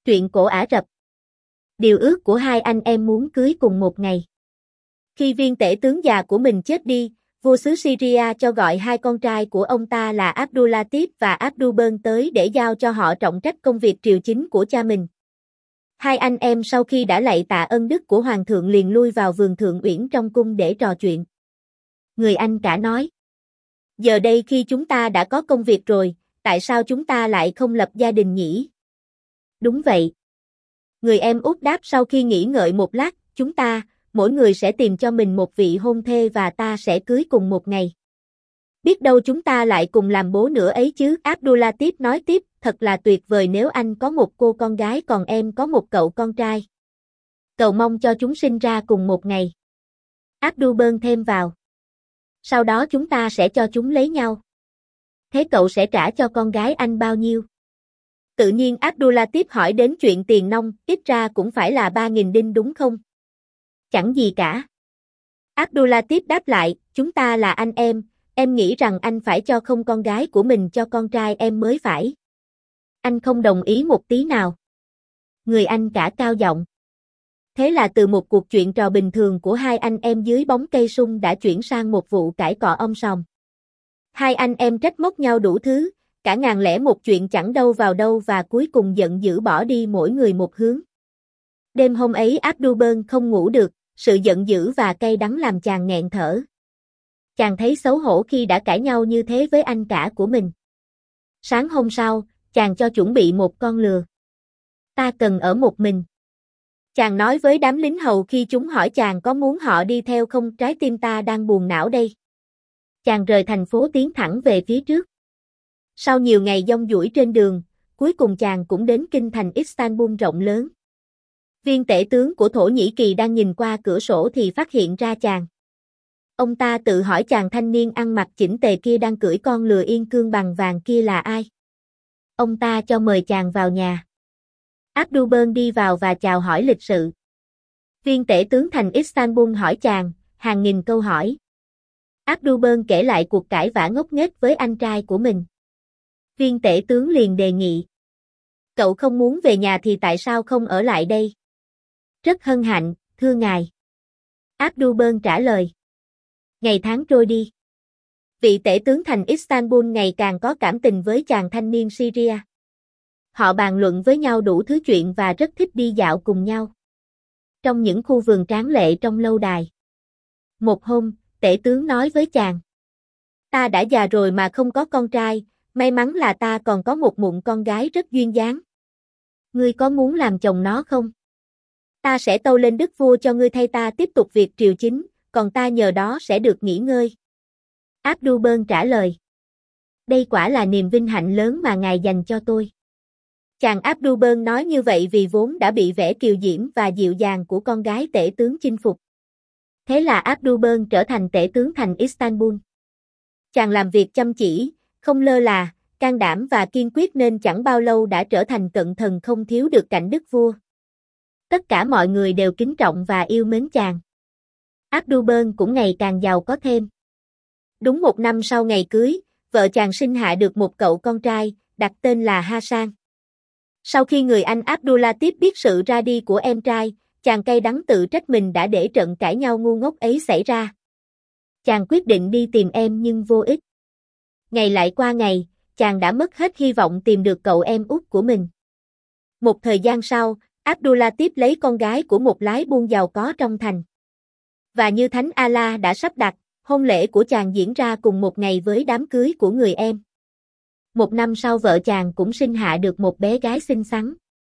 Truyện cổ Ả Rập. Điều ước của hai anh em muốn cưới cùng một ngày. Khi viên tể tướng già của mình chết đi, vua xứ Syria cho gọi hai con trai của ông ta là Abdulatif và Abdulbern tới để giao cho họ trọng trách công việc triều chính của cha mình. Hai anh em sau khi đã lạy tạ ân đức của hoàng thượng liền lui vào vườn thượng uyển trong cung để trò chuyện. Người anh cả nói: "Giờ đây khi chúng ta đã có công việc rồi, tại sao chúng ta lại không lập gia đình nhỉ?" "Đúng vậy." Người em út đáp sau khi nghĩ ngợi một lát: "Chúng ta, mỗi người sẽ tìm cho mình một vị hôn thê và ta sẽ cưới cùng một ngày. Biết đâu chúng ta lại cùng làm bố nữa ấy chứ." Abdulatif nói tiếp: "Thật là tuyệt vời nếu anh có một cô con gái còn em có một cậu con trai. Cầu mong cho chúng sinh ra cùng một ngày." Abdulbern thêm vào: "Sau đó chúng ta sẽ cho chúng lấy nhau. Thế cậu sẽ trả cho con gái anh bao nhiêu?" Tự nhiên Abdulatif hỏi đến chuyện tiền nong, ít ra cũng phải là 3.000 đinh đúng không? "Chẳng gì cả." Abdulatif đáp lại: "Chúng ta là anh em nghĩ rằng anh phải cho không con gái của mình cho con trai em mới phải." "Anh không đồng ý một tí nào." Người anh cả cao giọng. Thế là từ một cuộc chuyện trò bình thường của hai anh em dưới bóng cây sung đã chuyển sang một vụ cãi cọ om sòm. Hai anh em trách móc nhau đủ thứ, cả ngàn lẻ một chuyện chẳng đâu vào đâu và cuối cùng giận dữ bỏ đi mỗi người một hướng. Đêm hôm ấy Abdulbern không ngủ được, sự giận dữ và cay đắng làm chàng nghẹn thở. Chàng thấy xấu hổ khi đã cãi nhau như thế với anh cả của mình. Sáng hôm sau, chàng cho chuẩn bị một con lừa. "Ta cần ở một mình." Chàng nói với đám lính hầu khi chúng hỏi chàng có muốn họ đi theo không. "Trái tim ta đang buồn não đây." Chàng rời thành phố tiến thẳng về phía trước. Sau nhiều ngày dông dủi trên đường, cuối cùng chàng cũng đến kinh thành Istanbul rộng lớn. Viên tể tướng của Thổ Nhĩ Kỳ đang nhìn qua cửa sổ thì phát hiện ra chàng. Ông ta tự hỏi chàng thanh niên ăn mặc chỉnh tề kia đang cưỡi con lừa yên cương bằng vàng kia là ai. Ông ta cho mời chàng vào nhà. Abdulbern đi vào và chào hỏi lịch sự. Viên tể tướng thành Istanbul hỏi chàng hàng nghìn câu hỏi. Abdulbern kể lại cuộc cãi vã ngốc nghếch với anh trai của mình. Viên tể tướng liền đề nghị: "Cậu không muốn về nhà thì tại sao không ở lại đây?" "Rất hân hạnh, thưa ngài." Abdulbern trả lời. Ngày tháng trôi đi. Vị tể tướng thành Istanbul ngày càng có cảm tình với chàng thanh niên Syria. Họ bàn luận với nhau đủ thứ chuyện và rất thích đi dạo cùng nhau trong những khu vườn tráng lệ trong lâu đài. Một hôm, tể tướng nói với chàng: "Ta đã già rồi mà không có con trai, may mắn là ta còn có một mụn con gái rất duyên dáng. Ngươi có muốn làm chồng nó không? Ta sẽ tâu lên đức vua cho ngươi thay ta tiếp tục việc triều chính, còn ta nhờ đó sẽ được nghỉ ngơi." Abdulbern trả lời: "Đây quả là niềm vinh hạnh lớn mà ngài dành cho tôi." Chàng Abdulbern nói như vậy vì vốn đã bị vẻ kiều diễm và dịu dàng của con gái tể tướng chinh phục. Thế là Abdulbern trở thành tể tướng thành Istanbul. Chàng làm việc chăm chỉ, không lơ là, can đảm và kiên quyết nên chẳng bao lâu đã trở thành cận thần không thiếu được cạnh đức vua. Tất cả mọi người đều kính trọng và yêu mến chàng. Abdulbern cũng ngày càng giàu có thêm. Đúng một năm sau ngày cưới, vợ chàng sinh hạ được một cậu con trai, đặt tên là Hasan. Sau khi người anh Abdulatif biết sự ra đi của em trai, chàng cay đắng tự trách mình đã để trận cãi nhau ngu ngốc ấy xảy ra. Chàng quyết định đi tìm em nhưng vô ích. Ngày lại qua ngày, chàng đã mất hết hy vọng tìm được cậu em út của mình. Một thời gian sau, Abdulatif lấy con gái của một lái buôn giàu có trong thành. Và như Thánh Allah đã sắp đặt, hôn lễ của chàng diễn ra cùng một ngày với đám cưới của người em. Một năm sau vợ chàng cũng sinh hạ được một bé gái xinh xắn.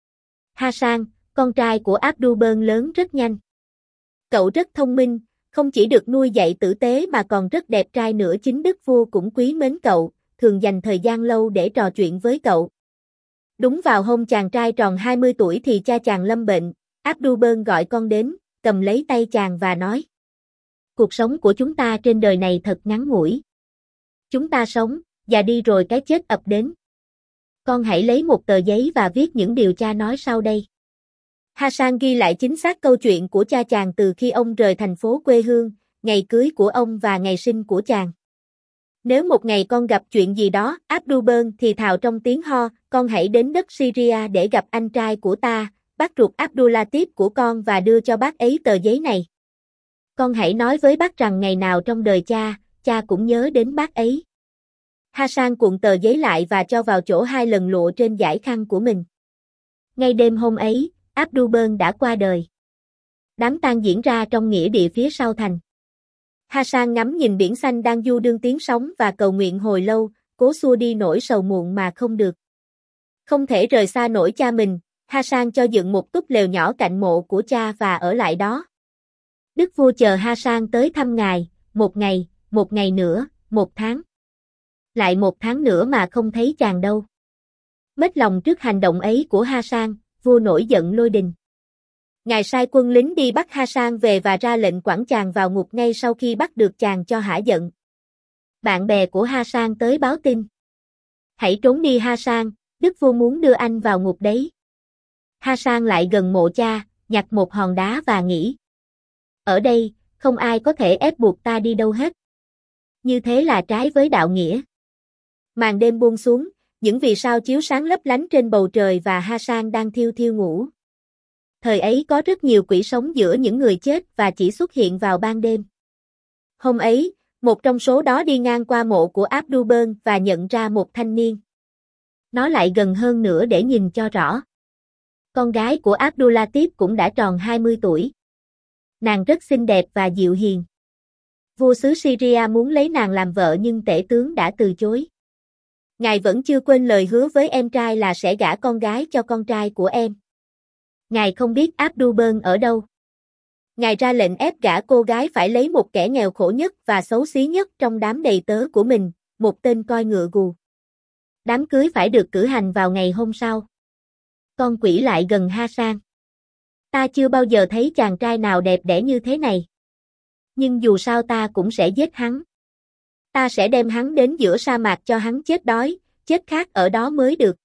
Hasan, con trai của Abdulbern lớn rất nhanh. Cậu rất thông minh, không chỉ được nuôi dạy tử tế mà còn rất đẹp trai nữa. Chính đức vua cũng quý mến cậu, thường dành thời gian lâu để trò chuyện với cậu. Đúng vào hôm chàng trai tròn 20 tuổi thì cha chàng lâm bệnh. Abdulbern gọi con đến, cầm lấy tay chàng và nói: "Cuộc sống của chúng ta trên đời này thật ngắn ngủi. Chúng ta sống, già đi rồi cái chết ập đến. Con hãy lấy một tờ giấy và viết những điều cha nói sau đây." Hasan ghi lại chính xác câu chuyện của cha chàng từ khi ông rời thành phố quê hương, ngày cưới của ông và ngày sinh của chàng. Nếu một ngày con gặp chuyện gì đó, Abdulburn thì thào trong tiếng ho, con hãy đến đất Syria để gặp anh trai của ta, bác ruột Abdulatif của con và đưa cho bác ấy tờ giấy này. Con hãy nói với bác rằng ngày nào trong đời cha cũng nhớ đến bác ấy. Hassan cuộn tờ giấy lại và cho vào chỗ 2 lần lụa trên dải khăn của mình. Ngay đêm hôm ấy, Abdulburn đã qua đời. Đám tang diễn ra trong nghĩa địa phía sau thành. Hassan ngắm nhìn biển xanh đang du đương tiếng sóng và cầu nguyện hồi lâu, cố xua đi nỗi sầu muộn mà không được. Không thể rời xa nổi cha mình, Hassan cho dựng một túp lều nhỏ cạnh mộ của cha và ở lại đó. Đức vua chờ Hassan tới thăm ngài, một ngày nữa, 1 tháng. Lại 1 tháng nữa mà không thấy chàng đâu. Mếch lòng trước hành động ấy của Hassan, vua nổi giận lôi đình. Ngài sai quân lính đi bắt Hassan về và ra lệnh quẳng chàng vào ngục ngay sau khi bắt được chàng cho hả giận. Bạn bè của Hassan tới báo tin. Hãy trốn đi Hassan, đức vua muốn đưa anh vào ngục đấy. Hassan lại gần mộ cha, nhặt một hòn đá và nghĩ. Ở đây, không ai có thể ép buộc ta đi đâu hết. Như thế là trái với đạo nghĩa. Màn đêm buông xuống, những vì sao chiếu sáng lấp lánh trên bầu trời và Hassan đang thiêu thiêu ngủ. Thời ấy có rất nhiều quỷ sống giữa những người chết và chỉ xuất hiện vào ban đêm. Hôm ấy, một trong số đó đi ngang qua mộ của Abdulburn và nhận ra một thanh niên. Nó lại gần hơn nữa để nhìn cho rõ. Con gái của Abdulatif cũng đã tròn 20 tuổi. Nàng rất xinh đẹp và dịu hiền. Vua xứ Syria muốn lấy nàng làm vợ nhưng tể tướng đã từ chối. Ngài vẫn chưa quên lời hứa với em trai là sẽ gả con gái cho con trai của em. Ngài không biết Abdulburn ở đâu. Ngài ra lệnh ép gả cô gái phải lấy một kẻ nghèo khổ nhất và xấu xí nhất trong đám đầy tớ của mình, một tên coi ngựa gù. Đám cưới phải được cử hành vào ngày hôm sau. Con quỷ lại gần Hassan. Ta chưa bao giờ thấy chàng trai nào đẹp đẽ như thế này. Nhưng dù sao ta cũng sẽ giết hắn. Ta sẽ đem hắn đến giữa sa mạc cho hắn chết đói, chết khát ở đó mới được.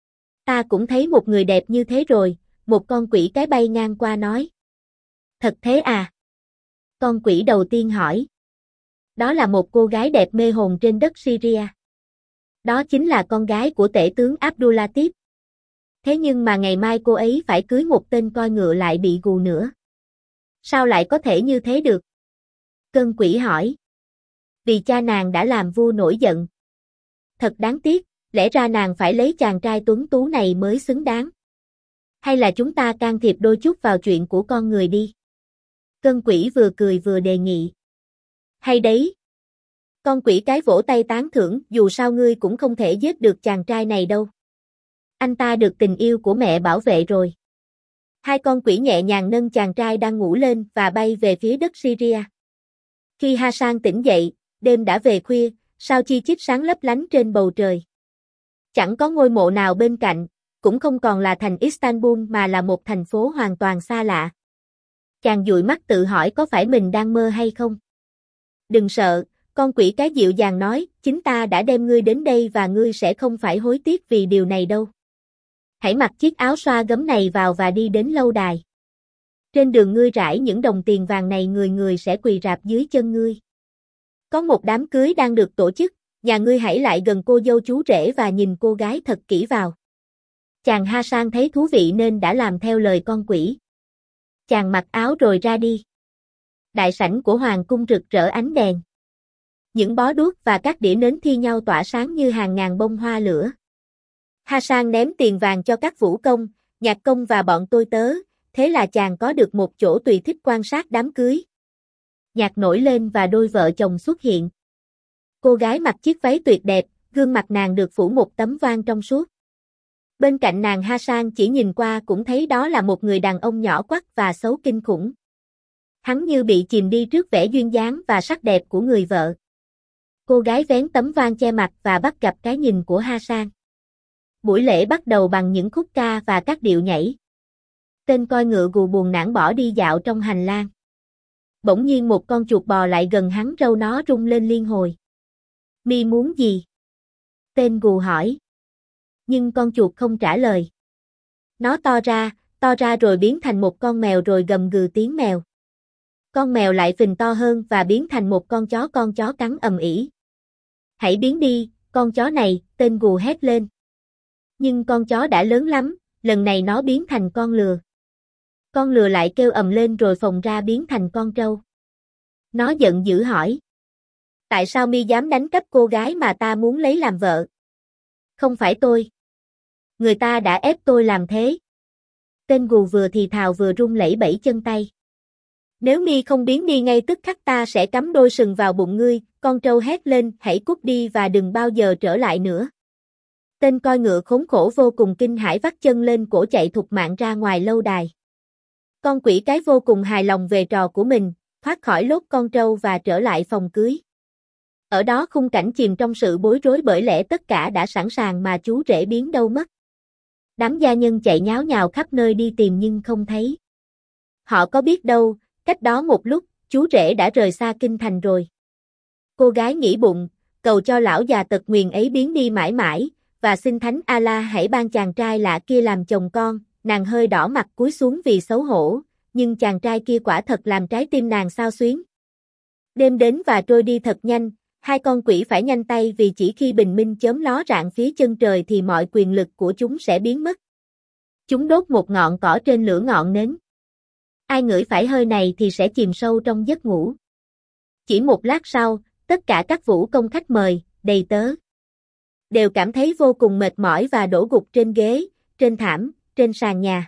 Ta cũng thấy một người đẹp như thế rồi, một con quỷ cái bay ngang qua nói. Thật thế à? Con quỷ đầu tiên hỏi. Đó là một cô gái đẹp mê hồn trên đất Syria. Đó chính là con gái của tể tướng Abdulatif. Thế nhưng mà ngày mai cô ấy phải cưới một tên coi ngựa lại bị gù nữa. Sao lại có thể như thế được? Cơn quỷ hỏi. Vì cha nàng đã làm vua nổi giận. Thật đáng tiếc, lẽ ra nàng phải lấy chàng trai tuấn tú này mới xứng đáng. Hay là chúng ta can thiệp đôi chút vào chuyện của con người đi? Cơn quỷ vừa cười vừa đề nghị. Hay đấy. Con quỷ cái vỗ tay tán thưởng, dù sao ngươi cũng không thể giết được chàng trai này đâu. Anh ta được tình yêu của mẹ bảo vệ rồi. 2 con quỷ nhẹ nhàng nâng chàng trai đang ngủ lên và bay về phía đất Syria. Khi Hassan tỉnh dậy, đêm đã về khuya, sao chi chít sáng lấp lánh trên bầu trời. Chẳng có ngôi mộ nào bên cạnh, cũng không còn là thành Istanbul mà là một thành phố hoàn toàn xa lạ. Chàng dụi mắt tự hỏi có phải mình đang mơ hay không. Đừng sợ, con quỷ cái dịu dàng nói, chính ta đã đem ngươi đến đây và ngươi sẽ không phải hối tiếc vì điều này đâu. Hãy mặc chiếc áo xoa gấm này vào và đi đến lâu đài. Trên đường ngươi rải những đồng tiền vàng này người người sẽ quỳ rạp dưới chân ngươi. Có một đám cưới đang được tổ chức, nhà ngươi hãy lại gần cô dâu chú rể và nhìn cô gái thật kỹ vào. Chàng Hassan thấy thú vị nên đã làm theo lời con quỷ. Chàng mặc áo rồi ra đi. Đại sảnh của hoàng cung rực rỡ ánh đèn. Những bó đuốc và các đĩa nến thi nhau tỏa sáng như hàng ngàn bông hoa lửa. Hassan ném tiền vàng cho các vũ công, nhạc công và bọn tôi tớ, thế là chàng có được một chỗ tùy thích quan sát đám cưới. Nhạc nổi lên và đôi vợ chồng xuất hiện. Cô gái mặc chiếc váy tuyệt đẹp, gương mặt nàng được phủ một tấm voan trong suốt. Bên cạnh nàng Hassan chỉ nhìn qua cũng thấy đó là một người đàn ông nhỏ quắt và xấu kinh khủng. Hắn như bị chìm đi trước vẻ duyên dáng và sắc đẹp của người vợ. Cô gái vén tấm voan che mặt và bắt gặp cái nhìn của Hassan. Buổi lễ bắt đầu bằng những khúc ca và các điệu nhảy. Tên coi ngựa gù buồn nản bỏ đi dạo trong hành lang. Bỗng nhiên một con chuột bò lại gần hắn, râu nó rung lên liên hồi. Mi muốn gì? Tên gù hỏi. Nhưng con chuột không trả lời. Nó to ra rồi biến thành một con mèo rồi gầm gừ tiếng mèo. Con mèo lại phình to hơn và biến thành một con chó cắn ầm ĩ. Hãy biến đi, con chó này, tên gù hét lên. Nhưng con chó đã lớn lắm, lần này nó biến thành con lừa. Con lừa lại kêu ầm lên rồi phồng ra biến thành con trâu. Nó giận dữ hỏi. Tại sao mi dám đánh cắp cô gái mà ta muốn lấy làm vợ? Không phải tôi. Người ta đã ép tôi làm thế. Tên gù vừa thì thào vừa rung lẩy bẩy chân tay. Nếu mi không biến đi ngay tức khắc ta sẽ cắm đôi sừng vào bụng ngươi, con trâu hét lên, hãy cút đi và đừng bao giờ trở lại nữa. Tên coi ngựa khốn khổ vô cùng kinh hãi vắt chân lên cổ chạy thục mạng ra ngoài lâu đài. Con quỷ cái vô cùng hài lòng về trò của mình, thoát khỏi lốt con trâu và trở lại phòng cưới. Ở đó khung cảnh chìm trong sự bối rối bởi lẽ tất cả đã sẵn sàng mà chú rể biến đâu mất. Đám gia nhân chạy nháo nhào khắp nơi đi tìm nhưng không thấy. Họ có biết đâu, cách đó một lúc, chú rể đã rời xa kinh thành rồi. Cô gái nghĩ bụng, cầu cho lão già tật nguyền ấy biến đi mãi mãi, và xin Thánh Allah hãy ban chàng trai lạ kia làm chồng con. Nàng hơi đỏ mặt cúi xuống vì xấu hổ, nhưng chàng trai kia quả thật làm trái tim nàng xao xuyến. Đêm đến và trôi đi thật nhanh, hai con quỷ phải nhanh tay vì chỉ khi bình minh chớm ló rạng phía chân trời thì mọi quyền lực của chúng sẽ biến mất. Chúng đốt một ngọn cỏ trên lửa ngọn nến. Ai ngửi phải hơi này thì sẽ chìm sâu trong giấc ngủ. Chỉ một lát sau, tất cả các vũ công khách mời, đầy tớ, đều cảm thấy vô cùng mệt mỏi và đổ gục trên ghế, trên thảm, trên sàn nhà.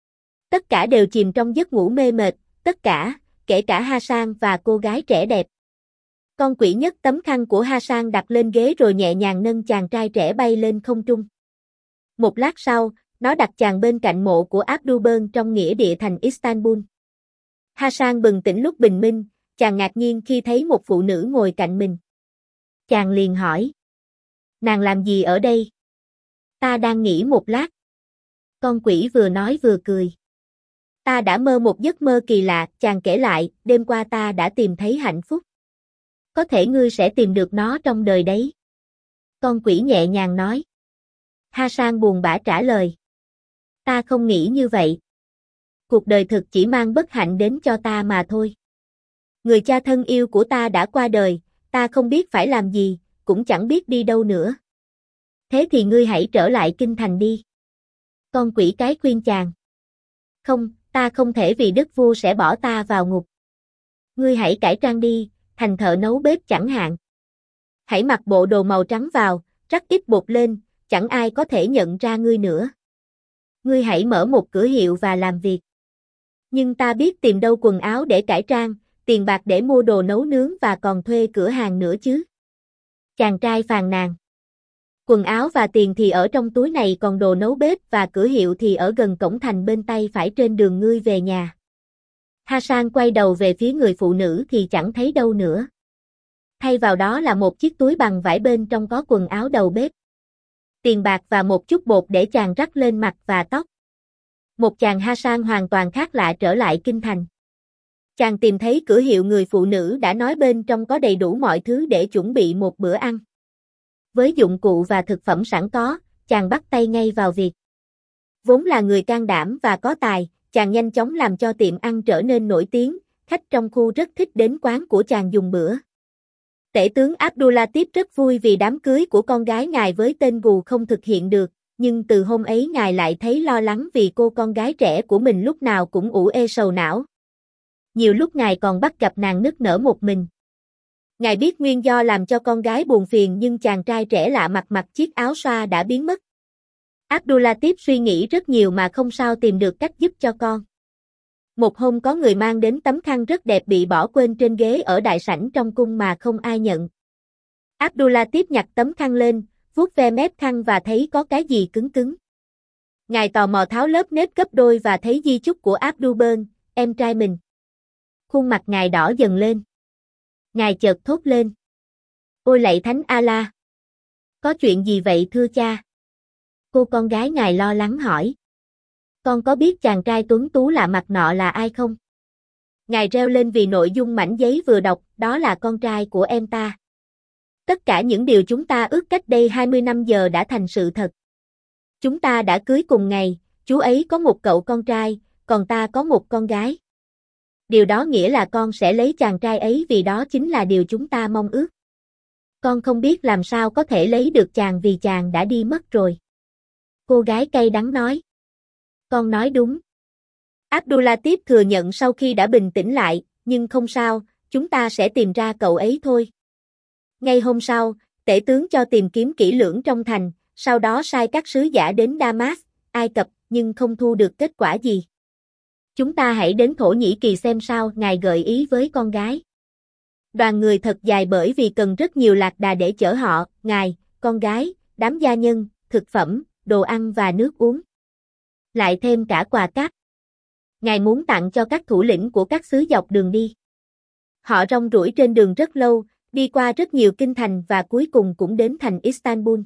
Tất cả đều chìm trong giấc ngủ mê mệt, tất cả, kể cả Hasan và cô gái trẻ đẹp. Con quỷ nhấc tấm khăn của Hasan đặt lên ghế rồi nhẹ nhàng nâng chàng trai trẻ bay lên không trung. Một lát sau, nó đặt chàng bên cạnh mộ của Abdulburn trong nghĩa địa thành Istanbul. Hasan bừng tỉnh lúc bình minh, chàng ngạc nhiên khi thấy một phụ nữ ngồi cạnh mình. Chàng liền hỏi. Nàng làm gì ở đây? Ta đang nghỉ một lát. Con quỷ vừa nói vừa cười. Ta đã mơ một giấc mơ kỳ lạ, chàng kể lại, đêm qua ta đã tìm thấy hạnh phúc. Có thể ngươi sẽ tìm được nó trong đời đấy. Con quỷ nhẹ nhàng nói. Hasan buồn bã trả lời. Ta không nghĩ như vậy. Cuộc đời thực chỉ mang bất hạnh đến cho ta mà thôi. Người cha thân yêu của ta đã qua đời, ta không biết phải làm gì, cũng chẳng biết đi đâu nữa. Thế thì ngươi hãy trở lại kinh thành đi. Con quỷ cái khuyên chàng. Không, ta không thể vì đức vua sẽ bỏ ta vào ngục. Ngươi hãy cải trang đi, thành thợ nấu bếp chẳng hạn. Hãy mặc bộ đồ màu trắng vào, rắc ít bột lên, chẳng ai có thể nhận ra ngươi nữa. Ngươi hãy mở một cửa hiệu và làm việc. Nhưng ta biết tìm đâu quần áo để cải trang, tiền bạc để mua đồ nấu nướng và còn thuê cửa hàng nữa chứ. Chàng trai phàn nàn. Quần áo và tiền thì ở trong túi này, còn đồ nấu bếp và cửa hiệu thì ở gần cổng thành bên tay phải trên đường ngươi về nhà. Hasan quay đầu về phía người phụ nữ thì chẳng thấy đâu nữa. Thay vào đó là một chiếc túi bằng vải bên trong có quần áo đầu bếp, tiền bạc và một chút bột để chàng rắc lên mặt và tóc. Một chàng Hasan hoàn toàn khác lạ trở lại kinh thành. Chàng tìm thấy cửa hiệu người phụ nữ đã nói bên trong có đầy đủ mọi thứ để chuẩn bị một bữa ăn. Với dụng cụ và thực phẩm sẵn có, chàng bắt tay ngay vào việc. Vốn là người can đảm và có tài, chàng nhanh chóng làm cho tiệm ăn trở nên nổi tiếng, khách trong khu rất thích đến quán của chàng dùng bữa. Tể tướng Abdulatif rất vui vì đám cưới của con gái ngài với tên gù không thực hiện được, nhưng từ hôm ấy ngài lại thấy lo lắng vì cô con gái trẻ của mình lúc nào cũng ủ ê sầu não. Nhiều lúc ngài còn bắt gặp nàng nức nở một mình. Ngài biết nguyên do làm cho con gái buồn phiền nhưng chàng trai trẻ lạ mặt mặc chiếc áo xoa đã biến mất. Abdulatif suy nghĩ rất nhiều mà không sao tìm được cách giúp cho con. Một hôm có người mang đến tấm khăn rất đẹp bị bỏ quên trên ghế ở đại sảnh trong cung mà không ai nhận. Abdulatif nhặt tấm khăn lên, vuốt ve mép khăn và thấy có cái gì cứng cứng. Ngài tò mò tháo lớp nếp gấp đôi và thấy di chúc của Abdulburn, em trai mình. Khuôn mặt ngài đỏ dần lên. Ngài chợt thốt lên. Ôi lạy Thánh Allah! Có chuyện gì vậy thưa cha? Cô con gái ngài lo lắng hỏi. Con có biết chàng trai tuấn tú lạ mặt nọ là ai không? Ngài reo lên vì nội dung mảnh giấy vừa đọc, đó là con trai của em ta. Tất cả những điều chúng ta ước cách đây 20 năm giờ đã thành sự thật. Chúng ta đã cưới cùng ngày, chú ấy có một cậu con trai, còn ta có một con gái. Điều đó nghĩa là con sẽ lấy chàng trai ấy vì đó chính là điều chúng ta mong ước. Con không biết làm sao có thể lấy được chàng vì chàng đã đi mất rồi. Cô gái cay đắng nói. Con nói đúng. Abdulatif thừa nhận sau khi đã bình tĩnh lại, nhưng không sao, chúng ta sẽ tìm ra cậu ấy thôi. Ngay hôm sau, tể tướng cho tìm kiếm kỹ lưỡng trong thành, sau đó sai các sứ giả đến Damas, Ai Cập, nhưng không thu được kết quả gì. Chúng ta hãy đến Thổ Nhĩ Kỳ xem sao, ngài gợi ý với con gái. Đoàn người thật dài bởi vì cần rất nhiều lạc đà để chở họ, ngài, con gái, đám gia nhân, thực phẩm, đồ ăn và nước uống. Lại thêm cả quà cáp. Ngài muốn tặng cho các thủ lĩnh của các xứ dọc đường đi. Họ rong ruổi trên đường rất lâu, đi qua rất nhiều kinh thành và cuối cùng cũng đến thành Istanbul.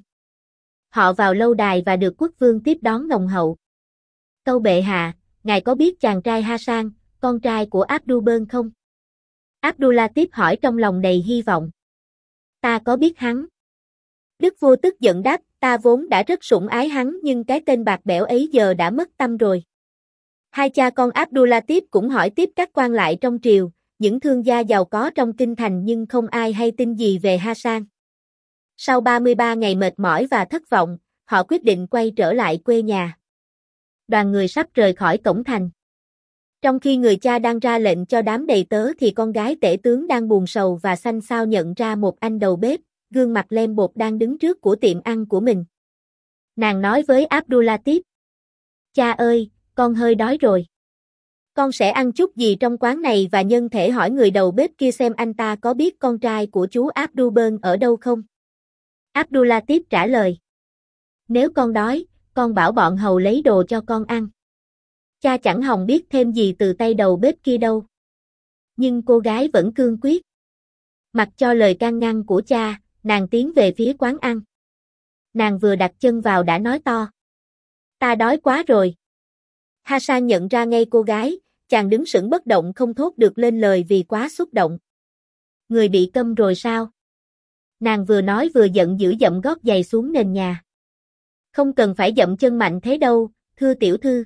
Họ vào lâu đài và được quốc vương tiếp đón nồng hậu. Tâu bệ hạ, ngài có biết chàng trai Hasan, con trai của Abdulbơn không? Abdulatif hỏi trong lòng đầy hy vọng. Ta có biết hắn. Đức vua tức giận đáp, ta vốn đã rất sủng ái hắn nhưng cái tên bạc bẽo ấy giờ đã mất tâm rồi. Hai cha con Abdulatif cũng hỏi tiếp các quan lại trong triều, những thương gia giàu có trong kinh thành nhưng không ai hay tin gì về Hasan. Sau 33 ngày mệt mỏi và thất vọng, họ quyết định quay trở lại quê nhà. Đoàn người sắp rời khỏi cổng thành. Trong khi người cha đang ra lệnh cho đám đầy tớ thì con gái tể tướng đang buồn sầu và xanh xao nhận ra một anh đầu bếp, gương mặt lem bột đang đứng trước của tiệm ăn của mình. Nàng nói với Abdulatif. Cha ơi, con hơi đói rồi. Con sẽ ăn chút gì trong quán này và nhân thể hỏi người đầu bếp kia xem anh ta có biết con trai của chú Abdulbơn ở đâu không? Abdulatif trả lời. Nếu con đói, con bảo bọn hầu lấy đồ cho con ăn. Cha chẳng hòng biết thêm gì từ tay đầu bếp kia đâu. Nhưng cô gái vẫn cương quyết. Mặc cho lời can ngăn của cha, nàng tiến về phía quán ăn. Nàng vừa đặt chân vào đã nói to. Ta đói quá rồi. Hasan nhận ra ngay cô gái, chàng đứng sững bất động không thốt được lên lời vì quá xúc động. Người bị câm rồi sao? Nàng vừa nói vừa giận dữ dậm gót giày xuống nền nhà. Không cần phải dậm chân mạnh thế đâu, thưa tiểu thư.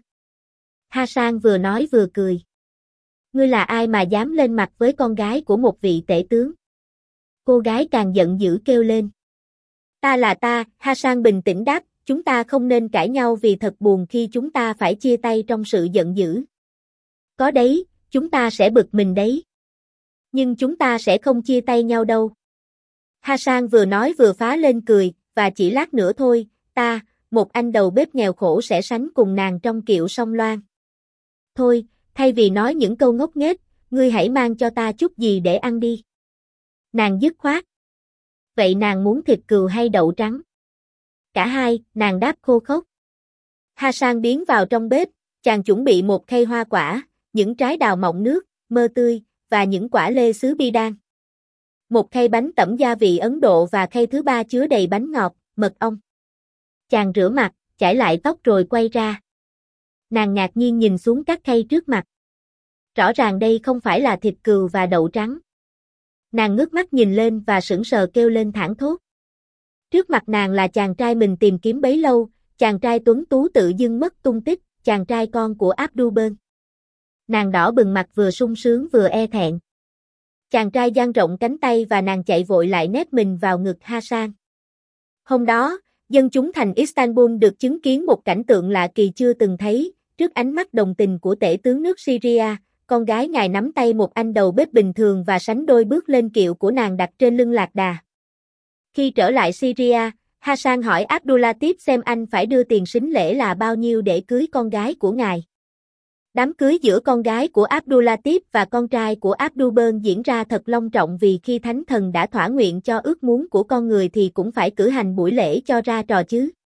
Hasan vừa nói vừa cười. Ngươi là ai mà dám lên mặt với con gái của một vị tể tướng? Cô gái càng giận dữ kêu lên. Ta là ta, Hasan bình tĩnh đáp, chúng ta không nên cãi nhau vì thật buồn khi chúng ta phải chia tay trong sự giận dữ. Có đấy, chúng ta sẽ bực mình đấy. Nhưng chúng ta sẽ không chia tay nhau đâu. Hasan vừa nói vừa phá lên cười, và chỉ lát nữa thôi, ta, một anh đầu bếp nghèo khổ sẽ sánh cùng nàng trong kiệu song loan. Thôi, thay vì nói những câu ngốc nghếch, ngươi hãy mang cho ta chút gì để ăn đi. Nàng dứt khoát. Vậy nàng muốn thịt cừu hay đậu trắng? Cả hai, nàng đáp khô khốc. Hasan biến vào trong bếp, chàng chuẩn bị một khay hoa quả, những trái đào mọng nước, mơ tươi, và những quả lê xứ Bidan. Một khay bánh tẩm gia vị Ấn Độ và khay thứ ba chứa đầy bánh ngọt, mật ong. Chàng rửa mặt, chải lại tóc rồi quay ra. Nàng ngạc nhiên nhìn xuống các khay trước mặt. Rõ ràng đây không phải là thịt cừu và đậu trắng. Nàng ngước mắt nhìn lên và sững sờ kêu lên thảng thốt. Trước mặt nàng là chàng trai mình tìm kiếm bấy lâu, chàng trai tuấn tú tự dưng mất tung tích, chàng trai con của Abdulbơn. Nàng đỏ bừng mặt vừa sung sướng vừa e thẹn. Chàng trai dang rộng cánh tay và nàng chạy vội lại nép mình vào ngực Hasan. Hôm đó, dân chúng thành Istanbul được chứng kiến một cảnh tượng lạ kỳ chưa từng thấy, trước ánh mắt đồng tình của tể tướng nước Syria, con gái ngài nắm tay một anh đầu bếp bình thường và sánh đôi bước lên kiệu của nàng đặt trên lưng lạc đà. Khi trở lại Syria, Hasan hỏi Abdulatif xem anh phải đưa tiền sính lễ là bao nhiêu để cưới con gái của ngài. Đám cưới giữa con gái của Abdulatif và con trai của Abdulbơn diễn ra thật long trọng vì khi thánh thần đã thỏa nguyện cho ước muốn của con người thì cũng phải cử hành buổi lễ cho ra trò chứ.